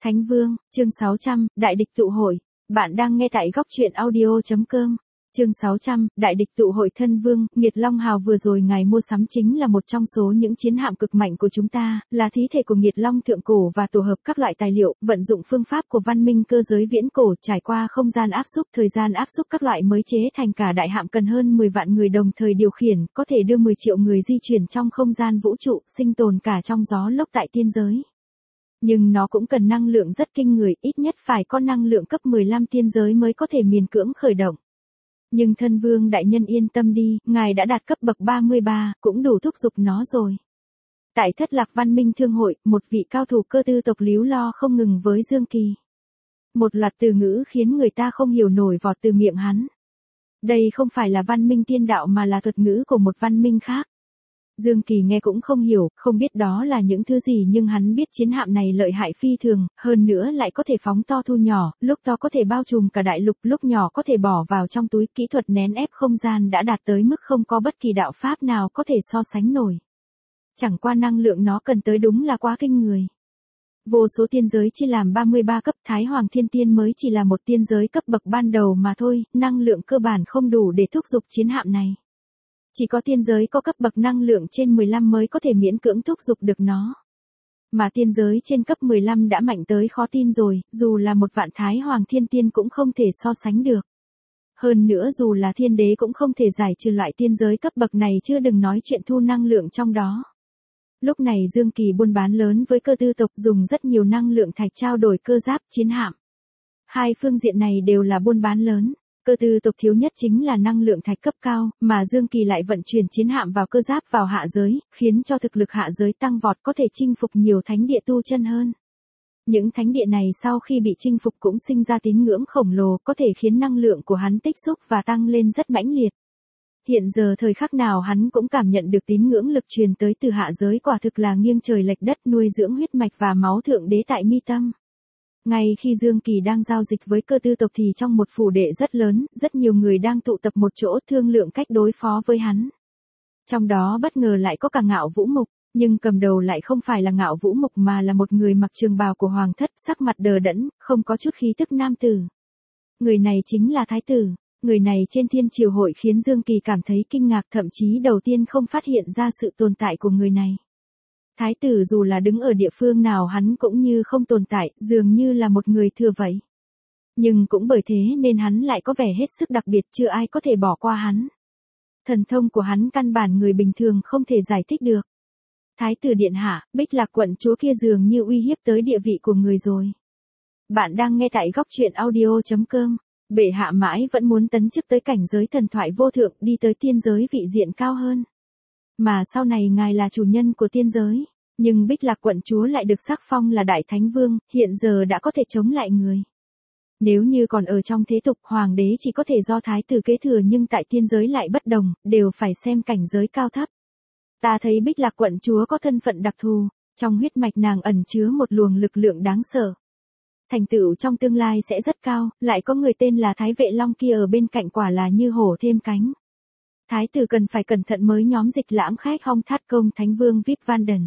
Thánh Vương, chương 600, Đại địch tụ hội. Bạn đang nghe tại góc truyện audio.com. Chương 600, Đại địch tụ hội. Thân Vương, Nghiệt Long Hào vừa rồi ngài mua sắm chính là một trong số những chiến hạm cực mạnh của chúng ta, là thí thể của Nghiệt Long thượng cổ và tổ hợp các loại tài liệu, vận dụng phương pháp của văn minh cơ giới viễn cổ, trải qua không gian áp xúc, thời gian áp xúc các loại mới chế thành cả đại hạm cần hơn 10 vạn người đồng thời điều khiển, có thể đưa 10 triệu người di chuyển trong không gian vũ trụ, sinh tồn cả trong gió lốc tại tiên giới. Nhưng nó cũng cần năng lượng rất kinh người, ít nhất phải có năng lượng cấp 15 tiên giới mới có thể miễn cưỡng khởi động. Nhưng Thân Vương đại nhân yên tâm đi, ngài đã đạt cấp bậc 33, cũng đủ thúc giục nó rồi. Tại Thất Lạc Văn Minh Thương hội, một vị cao thủ cơ tư tộc líu lo không ngừng với Dương Kỳ. Một loạt từ ngữ khiến người ta không hiểu nổi vọt từ miệng hắn. Đây không phải là văn minh tiên đạo mà là thuật ngữ của một văn minh khác. Dương Kỳ nghe cũng không hiểu, không biết đó là những thứ gì nhưng hắn biết chiến hạm này lợi hại phi thường, hơn nữa lại có thể phóng to thu nhỏ, lúc to có thể bao trùm cả đại lục, lúc nhỏ có thể bỏ vào trong túi, kỹ thuật nén ép không gian đã đạt tới mức không có bất kỳ đạo pháp nào có thể so sánh nổi. Chẳng qua năng lượng nó cần tới đúng là quá kinh người. Vô số tiên giới chia làm 33 cấp, Thái Hoàng Thiên Tiên mới chỉ là một tiên giới cấp bậc ban đầu mà thôi, năng lượng cơ bản không đủ để thúc giục chiến hạm này. Chỉ có tiên giới có cấp bậc năng lượng trên 15 mới có thể miễn cưỡng thúc giục được nó. Mà tiên giới trên cấp 15 đã mạnh tới khó tin rồi, dù là một vạn Thái Hoàng Thiên Tiên cũng không thể so sánh được. Hơn nữa dù là thiên đế cũng không thể giải trừ lại tiên giới cấp bậc này, chưa đừng nói chuyện thu năng lượng trong đó. Lúc này Dương Kỳ buôn bán lớn với cơ tư tộc, dùng rất nhiều năng lượng thạch trao đổi cơ giáp, chiến hạm. Hai phương diện này đều là buôn bán lớn. Cơ tư tộc thiếu nhất chính là năng lượng thạch cấp cao, mà Dương Kỳ lại vận chuyển chiến hạm vào cơ giáp vào hạ giới, khiến cho thực lực hạ giới tăng vọt, có thể chinh phục nhiều thánh địa tu chân hơn. Những thánh địa này sau khi bị chinh phục cũng sinh ra tín ngưỡng khổng lồ, có thể khiến năng lượng của hắn tích xúc và tăng lên rất mãnh liệt. Hiện giờ thời khắc nào hắn cũng cảm nhận được tín ngưỡng lực truyền tới từ hạ giới, quả thực là nghiêng trời lệch đất, nuôi dưỡng huyết mạch và máu thượng đế tại mi tâm. Ngay khi Dương Kỳ đang giao dịch với cơ tư tộc thì trong một phủ đệ rất lớn, rất nhiều người đang tụ tập một chỗ thương lượng cách đối phó với hắn. Trong đó bất ngờ lại có cả Ngạo Vũ Mục, nhưng cầm đầu lại không phải là Ngạo Vũ Mục mà là một người mặc trường bào của hoàng thất, sắc mặt đờ đẫn, không có chút khí tức nam tử. Người này chính là Thái tử. Người này trên thiên triều hội khiến Dương Kỳ cảm thấy kinh ngạc, thậm chí đầu tiên không phát hiện ra sự tồn tại của người này. Thái tử dù là đứng ở địa phương nào hắn cũng như không tồn tại, dường như là một người thừa vậy. Nhưng cũng bởi thế nên hắn lại có vẻ hết sức đặc biệt, chưa ai có thể bỏ qua hắn. Thần thông của hắn căn bản người bình thường không thể giải thích được. Thái tử điện hạ, Bích Lạc quận chúa kia dường như uy hiếp tới địa vị của người rồi. Bạn đang nghe tại góc truyện audio.com. Bệ hạ mãi vẫn muốn tấn chức tới cảnh giới thần thoại vô thượng, đi tới tiên giới vị diện cao hơn. Mà sau này ngài là chủ nhân của tiên giới, nhưng Bích Lạc quận chúa lại được sắc phong là Đại Thánh Vương, hiện giờ đã có thể chống lại người. Nếu như còn ở trong thế tục, hoàng đế chỉ có thể do thái tử kế thừa, nhưng tại tiên giới lại bất đồng, đều phải xem cảnh giới cao thấp. Ta thấy Bích Lạc quận chúa có thân phận đặc thù, trong huyết mạch nàng ẩn chứa một luồng lực lượng đáng sợ. Thành tựu trong tương lai sẽ rất cao, lại có người tên là Thái Vệ Long kia ở bên cạnh, quả là như hổ thêm cánh. Thái tử cần phải cẩn thận mới nhóm dịch lãm khách Hong Thát Công Thánh Vương Vip Vanden.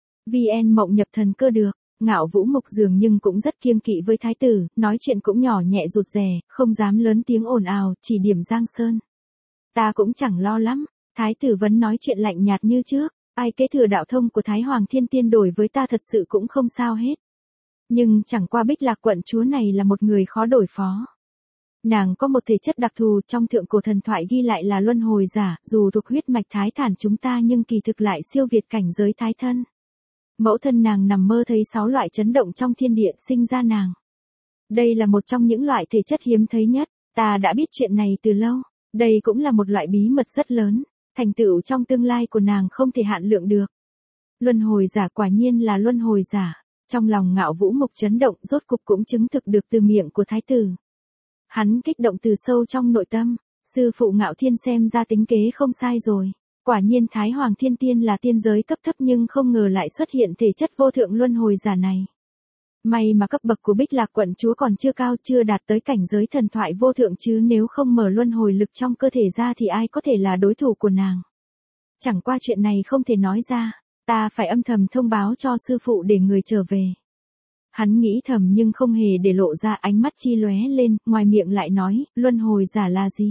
VN Mộng nhập thần cơ được. Ngạo Vũ Mục dường nhưng cũng rất kiêng kỵ với thái tử, nói chuyện cũng nhỏ nhẹ rụt rè, không dám lớn tiếng ồn ào, chỉ điểm Giang Sơn. Ta cũng chẳng lo lắm. Thái tử vẫn nói chuyện lạnh nhạt như trước, ai kế thừa đạo thông của Thái Hoàng Thiên Tiên đổi với ta thật sự cũng không sao hết. Nhưng chẳng qua Bích Lạc quận chúa này là một người khó đổi phó. Nàng có một thể chất đặc thù, trong thượng cổ thần thoại ghi lại là luân hồi giả, dù thuộc huyết mạch thái thản chúng ta nhưng kỳ thực lại siêu việt cảnh giới thái thân. Mẫu thân nàng nằm mơ thấy 6 loại chấn động trong thiên địa sinh ra nàng. Đây là một trong những loại thể chất hiếm thấy nhất, ta đã biết chuyện này từ lâu, đây cũng là một loại bí mật rất lớn, thành tựu trong tương lai của nàng không thể hạn lượng được. Luân hồi giả, quả nhiên là luân hồi giả. Trong lòng Ngạo Vũ Mục chấn động, rốt cục cũng chứng thực được từ miệng của thái tử. Hắn kích động từ sâu trong nội tâm, sư phụ Ngạo Thiên xem ra tính kế không sai rồi. Quả nhiên Thái Hoàng Thiên Tiên là tiên giới cấp thấp, nhưng không ngờ lại xuất hiện thể chất vô thượng luân hồi giả này. May mà cấp bậc của Bích Lạc quận chúa còn chưa cao, chưa đạt tới cảnh giới thần thoại vô thượng, chứ nếu không mở luân hồi lực trong cơ thể ra thì ai có thể là đối thủ của nàng. Chẳng qua chuyện này không thể nói ra. Ta phải âm thầm thông báo cho sư phụ để người trở về. Hắn nghĩ thầm nhưng không hề để lộ ra, ánh mắt chi lóe lên, ngoài miệng lại nói, luân hồi giả là gì?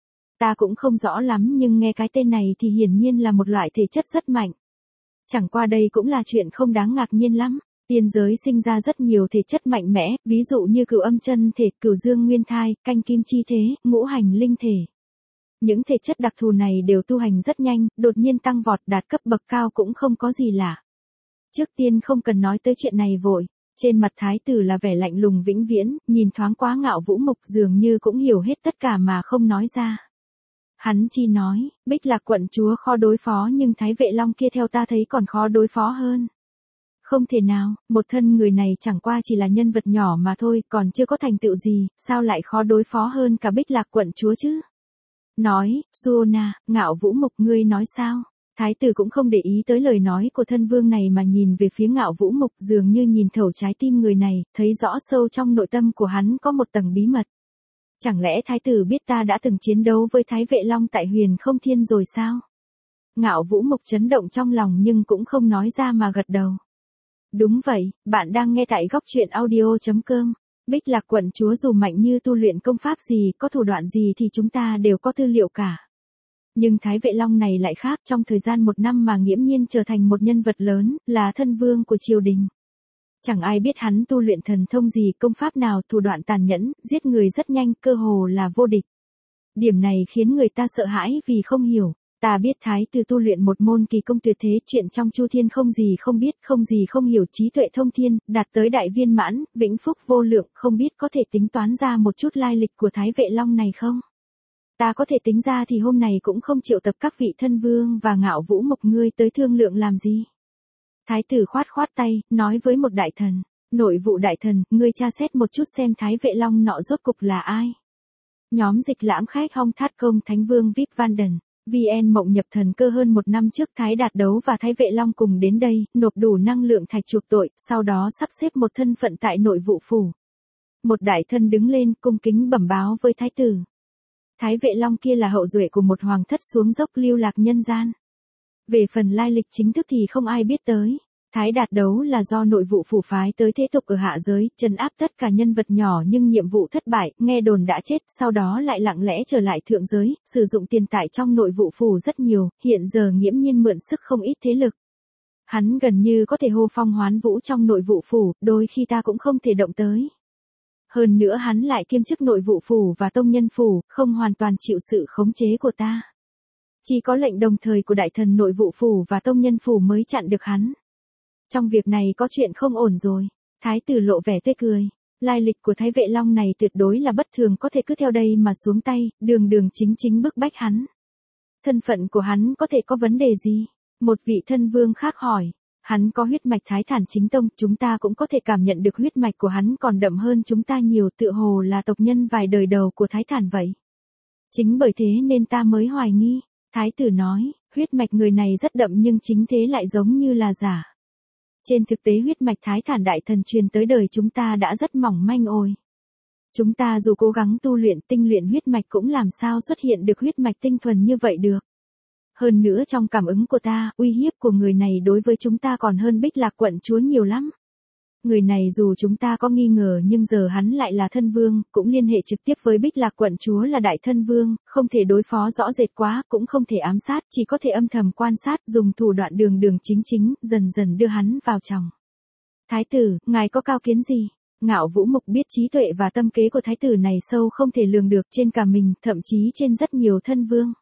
Ta cũng không rõ lắm nhưng nghe cái tên này thì hiển nhiên là một loại thể chất rất mạnh. Chẳng qua đây cũng là chuyện không đáng ngạc nhiên lắm. Tiên giới sinh ra rất nhiều thể chất mạnh mẽ, ví dụ như cửu âm chân thể, cửu dương nguyên thai, canh kim chi thế, ngũ hành linh thể. Những thể chất đặc thù này đều tu hành rất nhanh, đột nhiên tăng vọt đạt cấp bậc cao cũng không có gì lạ. Trước tiên không cần nói tới chuyện này vội. Trên mặt thái tử là vẻ lạnh lùng vĩnh viễn, nhìn thoáng quá Ngạo Vũ Mục dường như cũng hiểu hết tất cả mà không nói ra. Hắn chỉ nói, Bích Lạc quận chúa khó đối phó nhưng Thái Vệ Long kia theo ta thấy còn khó đối phó hơn. Không thể nào, một thân người này chẳng qua chỉ là nhân vật nhỏ mà thôi, còn chưa có thành tựu gì, sao lại khó đối phó hơn cả Bích Lạc quận chúa chứ? Nói, Suona, Ngạo Vũ Mục ngươi nói sao? Thái tử cũng không để ý tới lời nói của thân vương này mà nhìn về phía Ngạo Vũ Mục dường như nhìn thấu trái tim người này, thấy rõ sâu trong nội tâm của hắn có một tầng bí mật. Chẳng lẽ thái tử biết ta đã từng chiến đấu với Thái Vệ Long tại Huyền Không Thiên rồi sao? Ngạo Vũ Mục chấn động trong lòng nhưng cũng không nói ra mà gật đầu. Đúng vậy, bạn đang nghe tại góc truyện audio.com. Bích Lạc quận chúa dù mạnh như tu luyện công pháp gì, có thủ đoạn gì thì chúng ta đều có tư liệu cả. Nhưng Thái Vệ Long này lại khác, trong thời gian 1 năm mà nghiễm nhiên trở thành một nhân vật lớn, là thân vương của triều đình. Chẳng ai biết hắn tu luyện thần thông gì, công pháp nào, thủ đoạn tàn nhẫn, giết người rất nhanh, cơ hồ là vô địch. Điểm này khiến người ta sợ hãi vì không hiểu. Ta biết thái tử tu luyện một môn kỳ công tuyệt thế, chuyện trong Chu Thiên không gì không biết, không gì không hiểu, trí tuệ thông thiên, đạt tới đại viên mãn, vĩnh phúc vô lượng, không biết có thể tính toán ra một chút lai lịch của Thái Vệ Long này không? Ta có thể tính ra thì hôm nay cũng không triệu tập các vị thân vương và Ngạo Vũ Mục ngươi tới thương lượng làm gì. Thái tử khoát khoát tay, nói với một đại thần, nội vụ đại thần, ngươi tra xét một chút xem Thái Vệ Long nọ rốt cục là ai. Nhóm Dịch Lãm khách Hong Thát Công Thánh Vương Vip Vanden, VN Mộng Nhập Thần Cơ hơn 1 năm trước Thái Đạt Đấu và Thái Vệ Long cùng đến đây, nộp đủ năng lượng thạch chuộc tội, sau đó sắp xếp một thân phận tại nội vụ phủ. Một đại thân đứng lên cung kính bẩm báo với thái tử. Thái Vệ Long kia là hậu duệ của một hoàng thất xuống dốc lưu lạc nhân gian. Về phần lai lịch chính thức thì không ai biết tới. Thái Đạt Đấu là do nội vụ phủ phái tới thế tục ở hạ giới, trấn áp tất cả nhân vật nhỏ nhưng nhiệm vụ thất bại, nghe đồn đã chết, sau đó lại lặng lẽ trở lại thượng giới, sử dụng tiền tài trong nội vụ phủ rất nhiều, hiện giờ nghiễm nhiên mượn sức không ít thế lực. Hắn gần như có thể hô phong hoán vũ trong nội vụ phủ, đôi khi ta cũng không thể động tới. Hơn nữa hắn lại kiêm chức nội vụ phủ và tông nhân phủ, không hoàn toàn chịu sự khống chế của ta. Chỉ có lệnh đồng thời của đại thần nội vụ phủ và tông nhân phủ mới chặn được hắn. Trong việc này có chuyện không ổn rồi. Thái tử lộ vẻ tươi cười. Lai lịch của Thái Vệ Long này tuyệt đối là bất thường, có thể cứ theo đây mà xuống tay, đường đường chính chính bức bách hắn. Thân phận của hắn có thể có vấn đề gì? Một vị thân vương khác hỏi. Hắn có huyết mạch Thái Thản chính tông, chúng ta cũng có thể cảm nhận được huyết mạch của hắn còn đậm hơn chúng ta nhiều, tựa hồ là tộc nhân vài đời đầu của Thái Thản vậy. Chính bởi thế nên ta mới hoài nghi. Thái tử nói, huyết mạch người này rất đậm nhưng chính thế lại giống như là giả. Trên thực tế huyết mạch Thái Thản đại thần truyền tới đời chúng ta đã rất mỏng manh ôi. Chúng ta dù cố gắng tu luyện tinh luyện huyết mạch cũng làm sao xuất hiện được huyết mạch tinh thuần như vậy được. Hơn nữa trong cảm ứng của ta, uy hiếp của người này đối với chúng ta còn hơn Bích Lạc quận chúa nhiều lắm. Người này dù chúng ta có nghi ngờ nhưng giờ hắn lại là thân vương, cũng liên hệ trực tiếp với Bích Lạc quận chúa là đại thân vương, không thể đối phó rõ rệt quá, cũng không thể ám sát, chỉ có thể âm thầm quan sát, dùng thủ đoạn đường đường chính chính, dần dần đưa hắn vào chồng. Thái tử, ngài có cao kiến gì? Ngạo Vũ Mục biết trí tuệ và tâm kế của thái tử này sâu không thể lường được trên cả mình, thậm chí trên rất nhiều thân vương.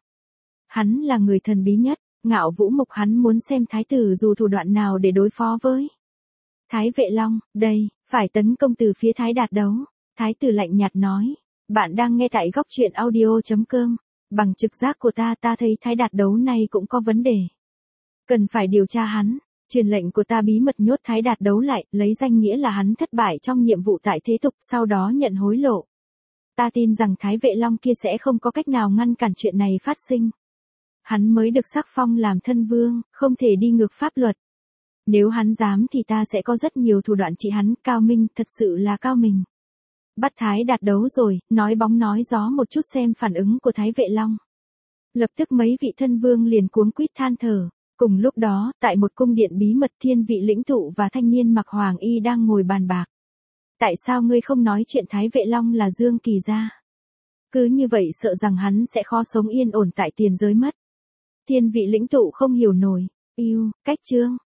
Hắn là người thần bí nhất, Ngạo Vũ Mục hắn muốn xem thái tử dù thủ đoạn nào để đối phó với Thái Vệ Long. Đây, phải tấn công từ phía Thái Đạt Đấu. Thái tử lạnh nhạt nói, bạn đang nghe tại góc truyện audio.com. Bằng trực giác của ta thấy Thái Đạt Đấu này cũng có vấn đề. Cần phải điều tra hắn. Truyền lệnh của ta bí mật nhốt Thái Đạt Đấu lại, lấy danh nghĩa là hắn thất bại trong nhiệm vụ tại thế tục, sau đó nhận hối lộ. Ta tin rằng Thái Vệ Long kia sẽ không có cách nào ngăn cản chuyện này phát sinh. Hắn mới được sắc phong làm thân vương, không thể đi ngược pháp luật. Nếu hắn dám thì ta sẽ có rất nhiều thủ đoạn trị hắn, cao minh, thật sự là cao minh. Bắt Thái Đạt Đấu rồi, nói bóng nói gió một chút xem phản ứng của Thái Vệ Long. Lập tức mấy vị thân vương liền cuống quýt than thở. Cùng lúc đó, tại một cung điện bí mật thiên vị lĩnh tụ và thanh niên mặc hoàng y đang ngồi bàn bạc. Tại sao ngươi không nói chuyện Thái Vệ Long là Dương Kỳ gia? Cứ như vậy sợ rằng hắn sẽ khó sống yên ổn tại tiền giới mất. Thiên vị lĩnh tụ không hiểu nổi. Cách chương.